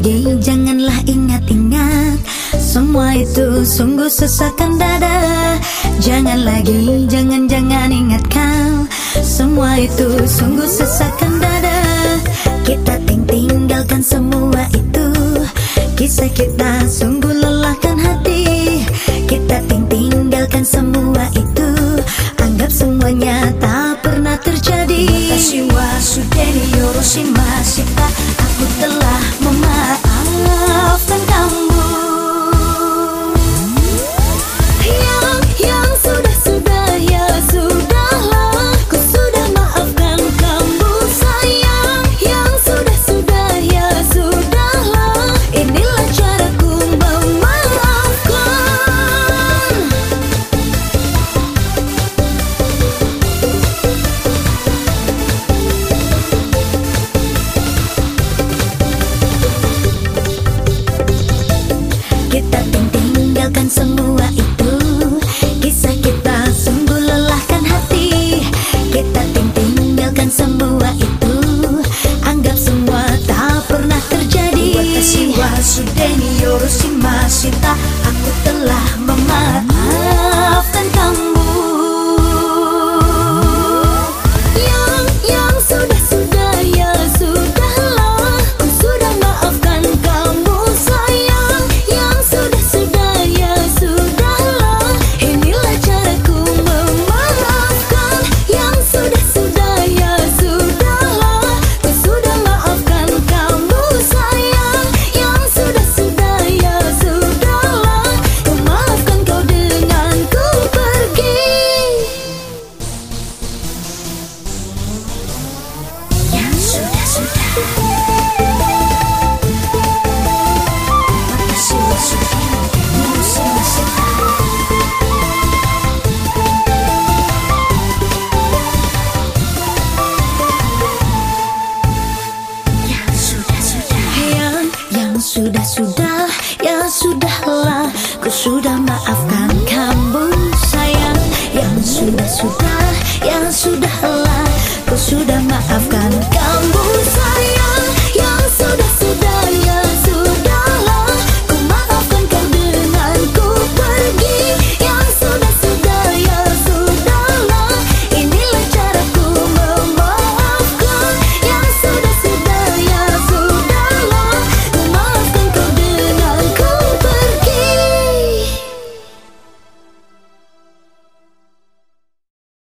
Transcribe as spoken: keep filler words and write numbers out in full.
lagi, janganlah ingat-ingat. Semua itu sungguh sesakkan dada. Jangan lagi, jangan-jangan ingat kau. Semua itu sungguh sesakkan dada. Kita ting tinggalkan semua itu. Kisah kita sungguh lelahkan hati. Kita ting tinggalkan semua itu. Anggap semuanya tak pernah terjadi. Watashi wa sudeni yoroshimasu. Aku telah memaafkan kamu. Kita tinggalkan semua itu. Kisah kita sungguh lelahkan hati. Kita tinggalkan semua itu. Anggap semua tak pernah terjadi. Watashi wa sudeni yoroshimasu. Aku telah memaafkan kamu. Sudah-sudah